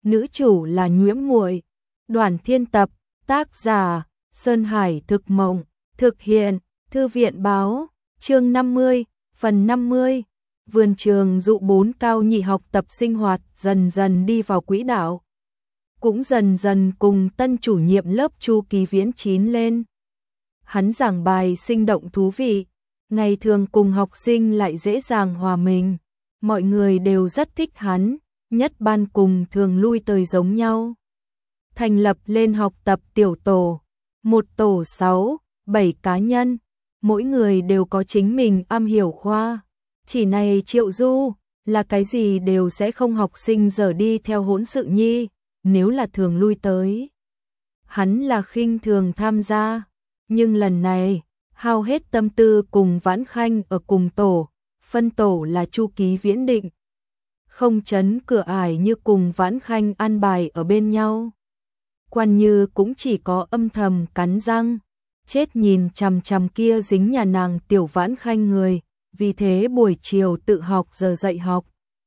nữ chủ là Nhuễm Muội. Đoàn Thiên tập, tác giả Sơn Hải Thực Mộng, thực hiện Thư viện Báo, chương 50, phần 50. Vườn trường dụ 4 cao nhị học tập sinh hoạt dần dần đi vào quỹ đạo. Cũng dần dần cùng tân chủ nhiệm lớp Chu Kỳ Viễn chín lên. Hắn giảng bài sinh động thú vị, ngày thường cùng học sinh lại dễ dàng hòa mình. Mọi người đều rất thích hắn, nhất ban cùng thường lui tới giống nhau. Thành lập lên học tập tiểu tổ, một tổ 6, 7 cá nhân, mỗi người đều có chính mình am hiểu khoa. Chỉ này Triệu Du, là cái gì đều sẽ không học sinh dở đi theo hỗn sự nhi, nếu là thường lui tới. Hắn là khinh thường tham gia, nhưng lần này, hao hết tâm tư cùng Vãn Khanh ở cùng tổ, phân tổ là Chu Kỳ Viễn định. Không chấn cửa ải như cùng Vãn Khanh ăn bài ở bên nhau. Quan Như cũng chỉ có âm thầm cắn răng, chết nhìn chằm chằm kia dính nhà nàng tiểu Vãn Khanh người, vì thế buổi chiều tự học giờ dạy học.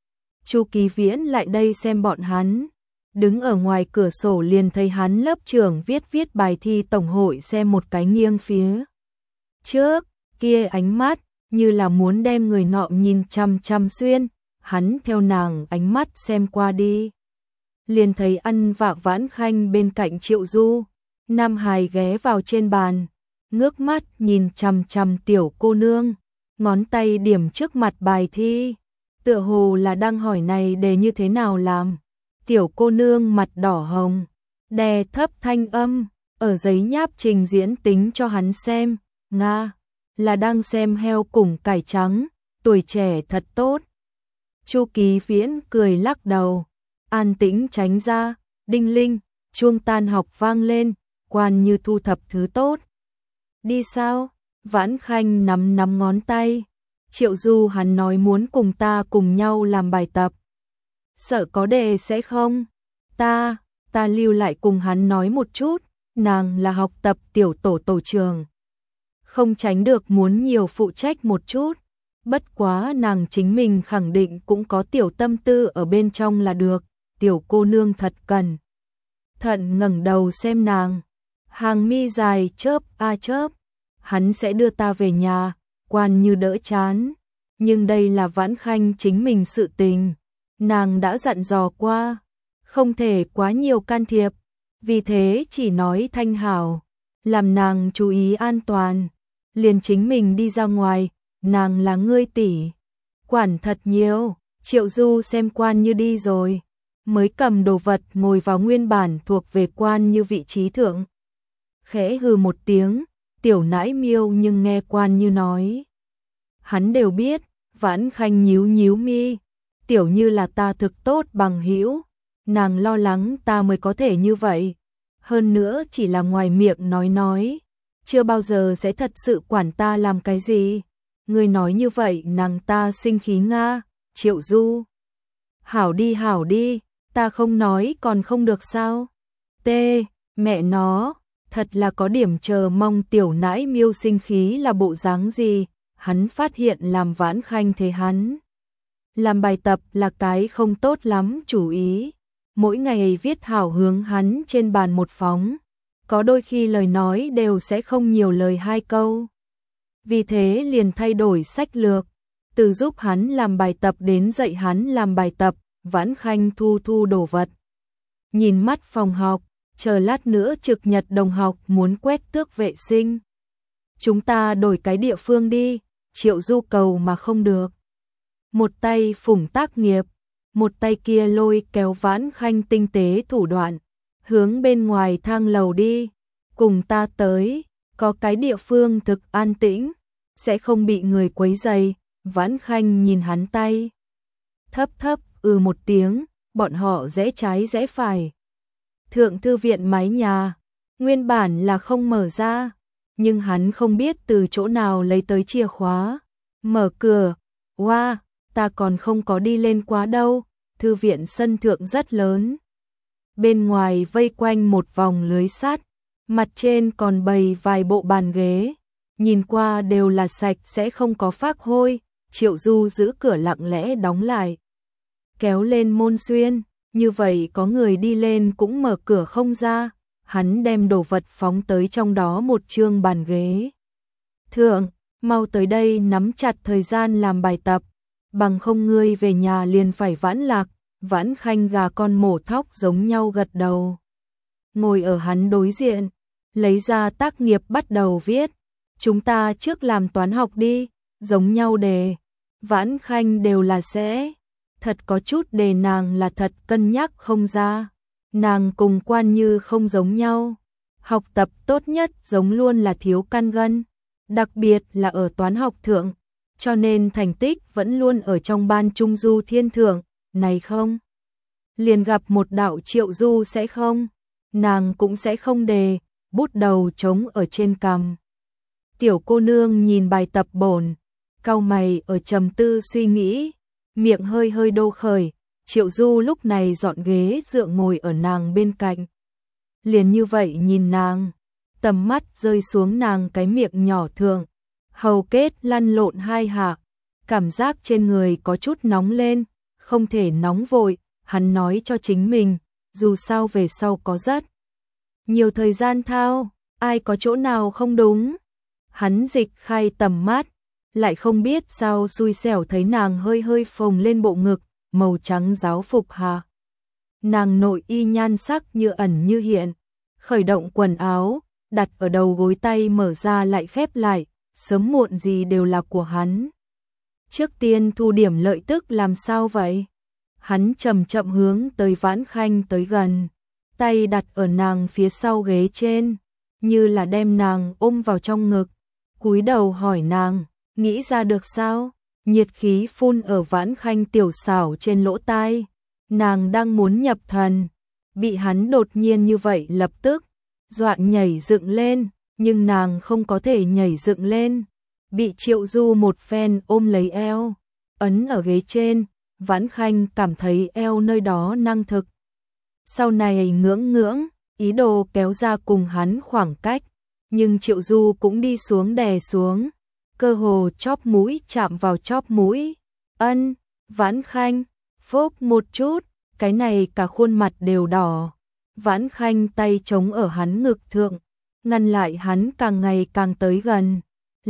Chu Kỳ Viễn lại đây xem bọn hắn, đứng ở ngoài cửa sổ liền thấy hắn lớp trưởng viết bài thi tổng hội xem một cái nghiêng phía trước, kia ánh mắt như là muốn đem người nọ nhìn chằm chằm xuyên, hắn theo nàng ánh mắt xem qua đi. Liền thấy ăn vạ Vãn Khanh bên cạnh Triệu Du, Nam Hài ghé vào trên bàn, ngước mắt nhìn chằm chằm tiểu cô nương, ngón tay điểm trước mặt bài thi, tựa hồ là đang hỏi này đề như thế nào làm. Tiểu cô nương mặt đỏ hồng, đè thấp thanh âm, ở giấy nháp trình diễn tính cho hắn xem, Nga, là đang xem heo cùng cải trắng, tuổi trẻ thật tốt. Chu Kỳ Viễn cười lắc đầu, an tĩnh tránh ra, đinh linh, chuông tan học vang lên, Quan Như thu thập thứ tốt. Đi sao? Vãn Khanh nắm ngón tay. Triệu Du hắn nói muốn cùng ta cùng nhau làm bài tập. Sợ có đề sẽ không? Ta lưu lại cùng hắn nói một chút, nàng là học tập tiểu tổ tổ trường. Không tránh được muốn nhiều phụ trách một chút. Bất quá nàng chính mình khẳng định cũng có tiểu tâm tư ở bên trong là được. Tiểu cô nương thật cẩn thận ngẩng đầu xem nàng. Hàng mi dài chớp a chớp. Hắn sẽ đưa ta về nhà, Quan Như đỡ chán. Nhưng đây là Vãn Khanh chính mình sự tình. Nàng đã dặn dò qua, không thể quá nhiều can thiệp. Vì thế chỉ nói thanh hảo, làm nàng chú ý an toàn. Liền chính mình đi ra ngoài, nàng là ngươi tỷ, quản thật nhiều. Triệu Du xem Quan Như đi rồi, mới cầm đồ vật ngồi vào nguyên bản thuộc về Quan Như vị trí thượng. Khẽ hừ một tiếng, tiểu nãi miêu nhưng nghe Quan Như nói. Hắn đều biết, Vãn Khanh nhíu mi, tiểu Như là ta thực tốt bằng hữu, nàng lo lắng ta mới có thể như vậy. Hơn nữa chỉ là ngoài miệng nói, chưa bao giờ sẽ thật sự quản ta làm cái gì. Ngươi nói như vậy nàng ta sinh khí Nga. Triệu Du, hảo đi, ta không nói còn không được sao? Mẹ nó, thật là có điểm chờ mong tiểu nãi miêu sinh khí là bộ dáng gì. Hắn phát hiện làm Vãn Khanh thế hắn làm bài tập là cái không tốt lắm chủ ý. Mỗi ngày viết hảo hướng hắn trên bàn một phóng, có đôi khi lời nói đều sẽ không nhiều lời 2 câu. Vì thế liền thay đổi sách lược, từ giúp hắn làm bài tập đến dạy hắn làm bài tập. Vãn Khanh thu đồ vật, nhìn mắt phòng học, chờ lát nữa trực nhật đồng học muốn quét tước vệ sinh. Chúng ta đổi cái địa phương đi. Triệu Du cầu mà không được. Một tay Phùng Tác Nghiệp, một tay kia lôi kéo Vãn Khanh tinh tế thủ đoạn, hướng bên ngoài thang lầu đi. Cùng ta tới, có cái địa phương thực an tĩnh, sẽ không bị người quấy rầy. Vãn Khanh nhìn hắn tay, thấp một tiếng, bọn họ rẽ trái rẽ phải. Thượng thư viện mái nhà, nguyên bản là không mở ra, nhưng hắn không biết từ chỗ nào lấy tới chìa khóa, mở cửa. Wow, ta còn không có đi lên quá đâu. Thư viện sân thượng rất lớn, bên ngoài vây quanh một vòng lưới sắt, mặt trên còn bày vài bộ bàn ghế, nhìn qua đều là sạch sẽ không có phác hôi. Triệu Du giữ cửa lặng lẽ đóng lại, kéo lên môn xuyên, Như vậy có người đi lên cũng mở cửa không ra, hắn đem đồ vật phóng tới trong đó một chương bàn ghế. Thượng, mau tới đây nắm chặt thời gian làm bài tập, bằng không ngươi về nhà liền phải vãn lạc. Vãn Khanh gà con mổ thóc giống nhau gật đầu. Ngồi ở hắn đối diện, lấy ra tác nghiệp bắt đầu viết. Chúng ta trước làm toán học đi, giống nhau đề. Vãn Khanh đều là sẽ. Thật có chút đề nàng là thật cân nhắc không ra. Nàng cùng Quan Như không giống nhau. Học tập tốt nhất giống luôn là thiếu căn gân. Đặc biệt là ở toán học thượng. Cho nên thành tích vẫn luôn ở trong ban trung du thiên thượng. Này không? Liền gặp một đạo Triệu Du sẽ không? Nàng cũng sẽ không đề, bút đầu trống ở trên cằm. Tiểu cô nương nhìn bài tập bổn, cau mày ở trầm tư suy nghĩ, miệng hơi hơi đô khởi. Triệu Du lúc này dọn ghế dựa ngồi ở nàng bên cạnh. Liền như vậy nhìn nàng, tầm mắt rơi xuống nàng cái miệng nhỏ thượng, hầu kết lăn lộn hai hạ, cảm giác trên người có chút nóng lên, không thể nóng vội, hắn nói cho chính mình, dù sao về sau có rất nhiều thời gian thao, ai có chỗ nào không đúng. Hắn dịch khai tầm mắt, lại không biết sao xui xẻo thấy nàng hơi hơi phồng lên bộ ngực, màu trắng giáo phục hạ. Nàng nội y nhan sắc như ẩn như hiện, khởi động quần áo, đặt ở đầu gối tay mở ra lại khép lại, sớm muộn gì đều là của hắn. Trước tiên thu điểm lợi tức làm sao vậy? Hắn chậm chậm hướng tới Vãn Khanh tới gần, tay đặt ở nàng phía sau ghế trên, như là đem nàng ôm vào trong ngực, cúi đầu hỏi nàng, nghĩ ra được sao? Nhiệt khí phun ở Vãn Khanh tiểu xảo trên lỗ tai, nàng đang muốn nhập thần, bị hắn đột nhiên như vậy lập tức dọa nhảy dựng lên, nhưng nàng không có thể nhảy dựng lên, bị Triệu Du một phen ôm lấy eo, ấn ở ghế trên. Vãn Khanh cảm thấy eo nơi đó năng thực. Sau này ngưỡng ngưỡng, ý đồ kéo ra cùng hắn khoảng cách, nhưng Triệu Du cũng đi xuống đè xuống, cơ hồ chóp mũi chạm vào chóp mũi. Ân, Vãn Khanh, phốc một chút, cái này cả khuôn mặt đều đỏ. Vãn Khanh tay chống ở hắn ngực thượng, ngăn lại hắn càng ngày càng tới gần.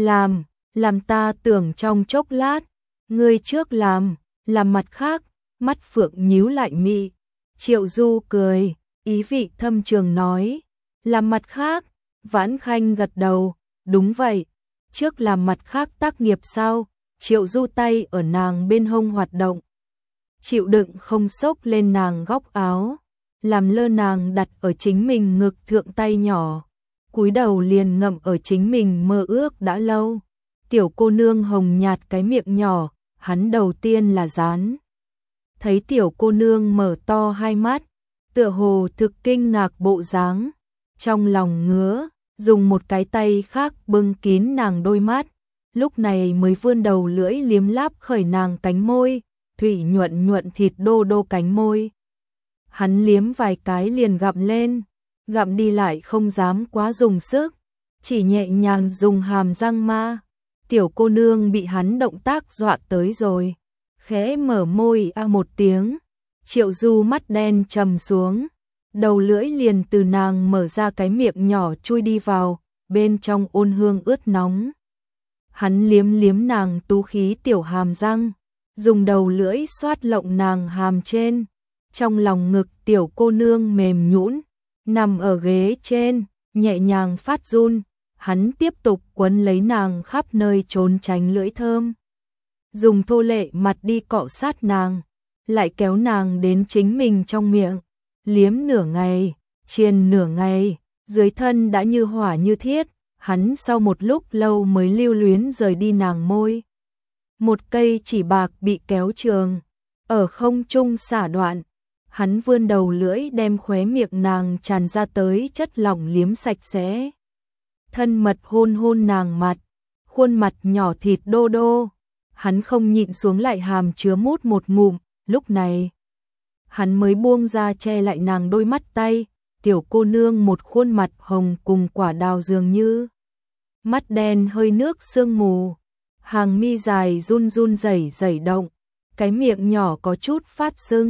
Làm ta tưởng trong chốc lát, ngươi trước làm mặt khác, mắt phượng nhíu lại mị. Triệu Du cười, ý vị thâm trường nói, làm mặt khác. Vãn Khanh gật đầu, đúng vậy, trước làm mặt khác tác nghiệp sao? Triệu Du tay ở nàng bên hông hoạt động, chịu đựng không xốc lên nàng góc áo, làm lơ nàng đặt ở chính mình ngực thượng tay nhỏ, cúi đầu liền ngậm ở chính mình mơ ước đã lâu. Tiểu cô nương hồng nhạt cái miệng nhỏ, hắn đầu tiên là dán. Thấy tiểu cô nương mở to hai mắt, tựa hồ thực kinh ngạc bộ dáng, trong lòng ngứa, dùng một cái tay khác bưng kín nàng đôi mắt, lúc này mới vươn đầu lưỡi liếm láp khởi nàng cánh môi, thủy nhuận nhuận thịt đô đô cánh môi. Hắn liếm vài cái liền gặm lên, gặm đi lại không dám quá dùng sức, chỉ nhẹ nhàng dùng hàm răng ma. Tiểu cô nương bị hắn động tác dọa tới rồi, khẽ mở môi một tiếng. Triệu Du mắt đen trầm xuống, đầu lưỡi liền từ nàng mở ra cái miệng nhỏ chui đi vào, bên trong ôn hương ướt nóng. Hắn liếm liếm nàng tú khí tiểu hàm răng, dùng đầu lưỡi xoát lộng nàng hàm trên. Trong lòng ngực tiểu cô nương mềm nhũn, nằm ở ghế trên, nhẹ nhàng phát run. Hắn tiếp tục quấn lấy nàng khắp nơi trốn tránh lưỡi thơm, dùng thô lệ mặt đi cọ sát nàng, lại kéo nàng đến chính mình trong miệng, liếm nửa ngày, chiên nửa ngày, dưới thân đã như hỏa như thiết. Hắn sau một lúc lâu mới lưu luyến rời đi nàng môi. Một cây chỉ bạc bị kéo trường, ở không trung xả đoạn, hắn vươn đầu lưỡi đem khóe miệng nàng tràn ra tới chất lỏng liếm sạch sẽ. Thân mật hôn hôn nàng mặt, khuôn mặt nhỏ thịt đô đô, hắn không nhịn xuống lại hàm chứa mút một ngụm, lúc này hắn mới buông ra che lại nàng đôi mắt tay. Tiểu cô nương một khuôn mặt hồng cùng quả đào dường như, mắt đen hơi nước sương mù, hàng mi dài run run rẩy rẩy động, cái miệng nhỏ có chút phát sưng,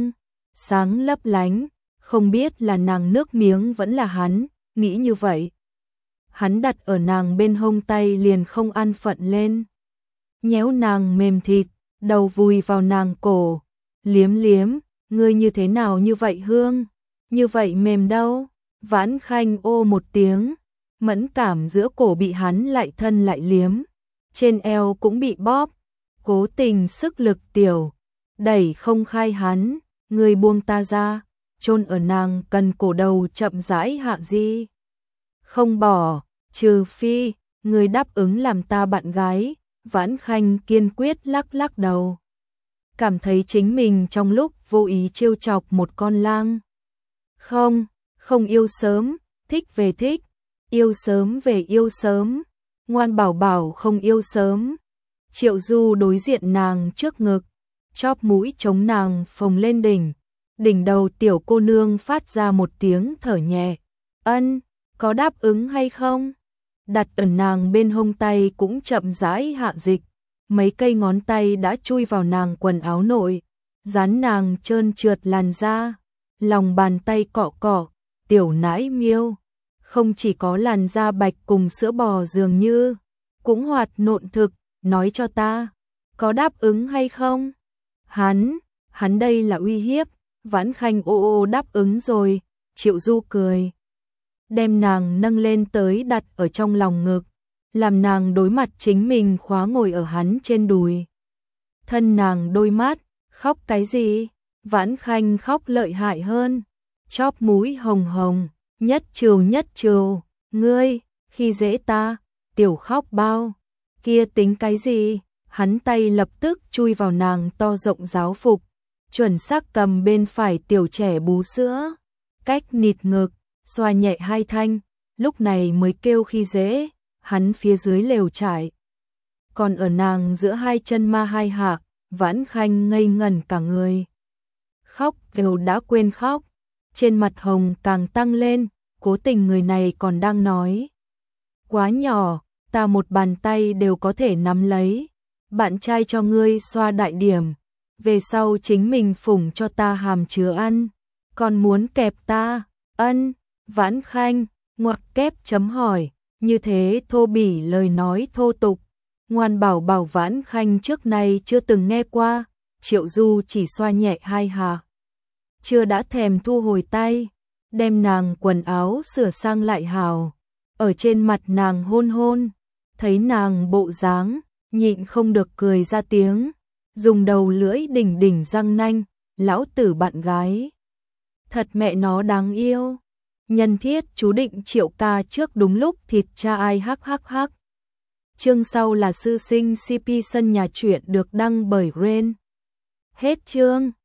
sáng lấp lánh, không biết là nàng nước miếng vẫn là hắn, nghĩ như vậy. Hắn đặt ở nàng bên hông tay liền không an phận lên. Nhéo nàng mềm thịt, đầu vùi vào nàng cổ, liếm liếm, ngươi như thế nào như vậy Hương, như vậy mềm đâu. Vãn Khanh ô một tiếng, mẫn cảm giữa cổ bị hắn lại thân lại liếm, trên eo cũng bị bóp, cố tình sức lực tiểu, đẩy không khai hắn, ngươi buông ta ra, chôn ở nàng cần cổ đầu chậm rãi hạ di. Không bỏ, trừ phi, ngươi đáp ứng làm ta bạn gái. Vãn Khanh kiên quyết lắc lắc đầu. Cảm thấy chính mình trong lúc vô ý trêu chọc một con lang. Không, không yêu sớm, thích về thích, yêu sớm về yêu sớm, ngoan bảo bảo không yêu sớm. Triệu Du đối diện nàng trước ngực, chóp mũi chống nàng phồng lên đỉnh đầu tiểu cô nương phát ra một tiếng thở nhẹ. Ân, có đáp ứng hay không? Đặt ở nàng bên hông tay cũng chậm rãi hạ dịch, mấy cây ngón tay đã chui vào nàng quần áo nội, dán nàng trơn trượt làn da, lòng bàn tay cọ cọ, tiểu nãi miêu, không chỉ có làn da bạch cùng sữa bò dường như, cũng hoạt nộn thực, nói cho ta, có đáp ứng hay không? Hắn đây là uy hiếp. Vãn Khanh ô đáp ứng rồi. Triệu Du cười, đem nàng nâng lên tới đặt ở trong lòng ngực, làm nàng đối mặt chính mình khóa ngồi ở hắn trên đùi. Thân nàng đôi mắt, khóc cái gì? Vãn Khanh khóc lợi hại hơn, chóp mũi hồng hồng, nhất trừ, ngươi, khi dễ ta, tiểu khóc bao, kia tính cái gì? Hắn tay lập tức chui vào nàng to rộng giáo phục, chuẩn xác cầm bên phải tiểu trẻ bú sữa, cách nịt ngực, xoa nhẹ hai thanh, lúc này mới kêu khi dễ. Hắn phía dưới lều trải, còn ở nàng giữa hai chân ma hai hạ. Vãn Khanh ngây ngẩn cả người, khóc đều đã quên khóc, trên mặt hồng càng tăng lên, cố tình người này còn đang nói. Quá nhỏ, ta một bàn tay đều có thể nắm lấy, bạn trai cho ngươi xoa đại điểm, về sau chính mình phủng cho ta hàm chứa ăn, còn muốn kẹp ta, ân. Vãn Khanh, ngoặc kép chấm hỏi, như thế thô bỉ lời nói thô tục. Ngoan bảo bảo Vãn Khanh trước nay chưa từng nghe qua. Triệu Du chỉ xoa nhẹ hai hạ, chưa đã thèm thu hồi tay, đem nàng quần áo sửa sang lại hào, ở trên mặt nàng hôn hôn, thấy nàng bộ dáng, nhịn không được cười ra tiếng, dùng đầu lưỡi đỉnh răng nanh, lão tử bạn gái. Thật mẹ nó đáng yêu. Nhân thiết chú định Triệu ca trước đúng lúc thịt cha ai hắc hắc hắc. Chương sau là sư sinh CP sân nhà truyện được đăng bởi Ren. Hết chương.